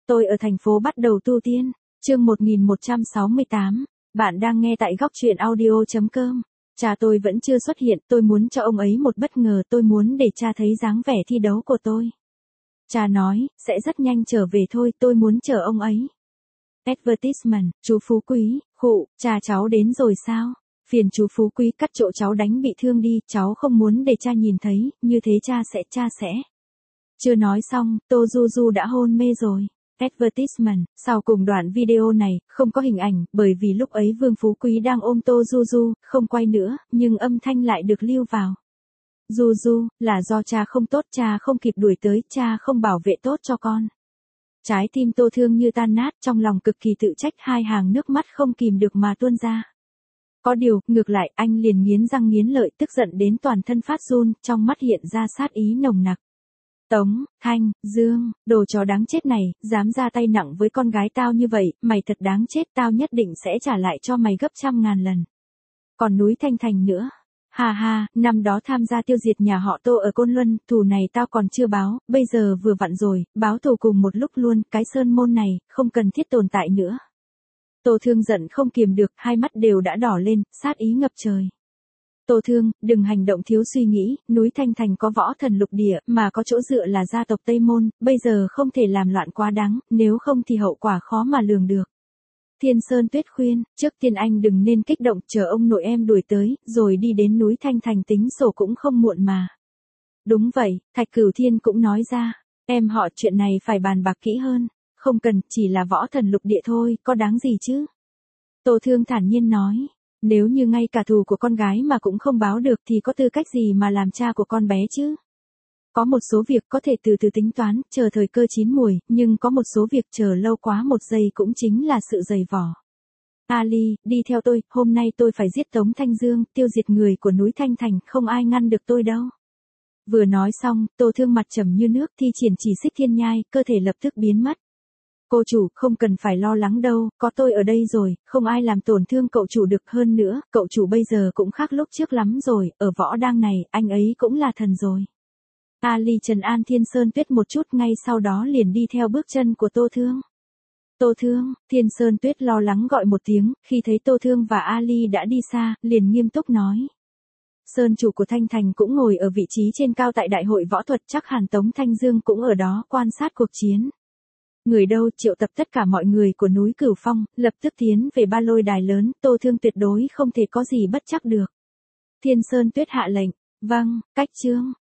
Tôi ở thành phố bắt đầu tu tiên. Chương 1168. Bạn đang nghe tại góc truyện audio.com. Cha tôi vẫn chưa xuất hiện, tôi muốn cho ông ấy một bất ngờ, tôi muốn để cha thấy dáng vẻ thi đấu của tôi. Cha nói, sẽ rất nhanh trở về thôi, tôi muốn chờ ông ấy. Advertisement, chú Phú Quý, khụ, cha cháu đến rồi sao? Phiền chú Phú Quý cắt chỗ cháu đánh bị thương đi, cháu không muốn để cha nhìn thấy, như thế cha sẽ. Chưa nói xong, Tô Du Du đã hôn mê rồi. Advertisement, sau cùng đoạn video này, không có hình ảnh, bởi vì lúc ấy Vương Phú Quý đang ôm Tô Du Du, không quay nữa, nhưng âm thanh lại được lưu vào. Du Du, là do cha không tốt, cha không kịp đuổi tới, cha không bảo vệ tốt cho con. Trái tim Tô Thương như tan nát, trong lòng cực kỳ tự trách, hai hàng nước mắt không kìm được mà tuôn ra. Có điều, ngược lại, anh liền nghiến răng nghiến lợi, tức giận đến toàn thân phát run, trong mắt hiện ra sát ý nồng nặc. Tống, Thanh, Dương, đồ chó đáng chết này, dám ra tay nặng với con gái tao như vậy, mày thật đáng chết, tao nhất định sẽ trả lại cho mày gấp 100.000 lần. Còn núi Thanh Thành nữa. Hà hà, năm đó tham gia tiêu diệt nhà họ Tô ở Côn Luân, thù này tao còn chưa báo, bây giờ vừa vặn rồi, báo thù cùng một lúc luôn, cái sơn môn này, không cần thiết tồn tại nữa. Tô Thương giận không kiềm được, hai mắt đều đã đỏ lên, sát ý ngập trời. Tô Thương, đừng hành động thiếu suy nghĩ, núi Thanh Thành có võ thần lục địa, mà có chỗ dựa là gia tộc Tây Môn, bây giờ không thể làm loạn quá đáng, nếu không thì hậu quả khó mà lường được. Thiên Sơn Tuyết khuyên, trước tiên anh đừng nên kích động, chờ ông nội em đuổi tới, rồi đi đến núi Thanh Thành tính sổ cũng không muộn mà. Đúng vậy, Thạch Cửu Thiên cũng nói ra, em họ chuyện này phải bàn bạc kỹ hơn, không cần, chỉ là võ thần lục địa thôi, có đáng gì chứ? Tô Thương thản nhiên nói. Nếu như ngay cả thù của con gái mà cũng không báo được thì có tư cách gì mà làm cha của con bé chứ? Có một số việc có thể từ từ tính toán, chờ thời cơ chín muồi, nhưng có một số việc chờ lâu quá một giây cũng chính là sự dày vò. Ali, đi theo tôi, hôm nay tôi phải giết Tống Thanh Dương, tiêu diệt người của núi Thanh Thành, không ai ngăn được tôi đâu. Vừa nói xong, Tô Thương mặt trầm như nước, thi triển chỉ xích thiên nhai, cơ thể lập tức biến mất. Cô chủ, không cần phải lo lắng đâu, có tôi ở đây rồi, không ai làm tổn thương cậu chủ được, hơn nữa, cậu chủ bây giờ cũng khác lúc trước lắm rồi, ở võ đang này, anh ấy cũng là thần rồi. Ali trấn an Thiên Sơn Tuyết một chút, ngay sau đó liền đi theo bước chân của Tô Thương. Tô Thương, Thiên Sơn Tuyết lo lắng gọi một tiếng, khi thấy Tô Thương và Ali đã đi xa, liền nghiêm túc nói. Sơn chủ của Thanh Thành cũng ngồi ở vị trí trên cao tại đại hội võ thuật, chắc hẳn Tống Thanh Dương cũng ở đó quan sát cuộc chiến. Người đâu, triệu tập tất cả mọi người của núi Cửu Phong, lập tức tiến về ba lôi đài lớn, Tô Thương tuyệt đối không thể có gì bất chắc được. Thiên Sơn Tuyết hạ lệnh, vâng, cách chương,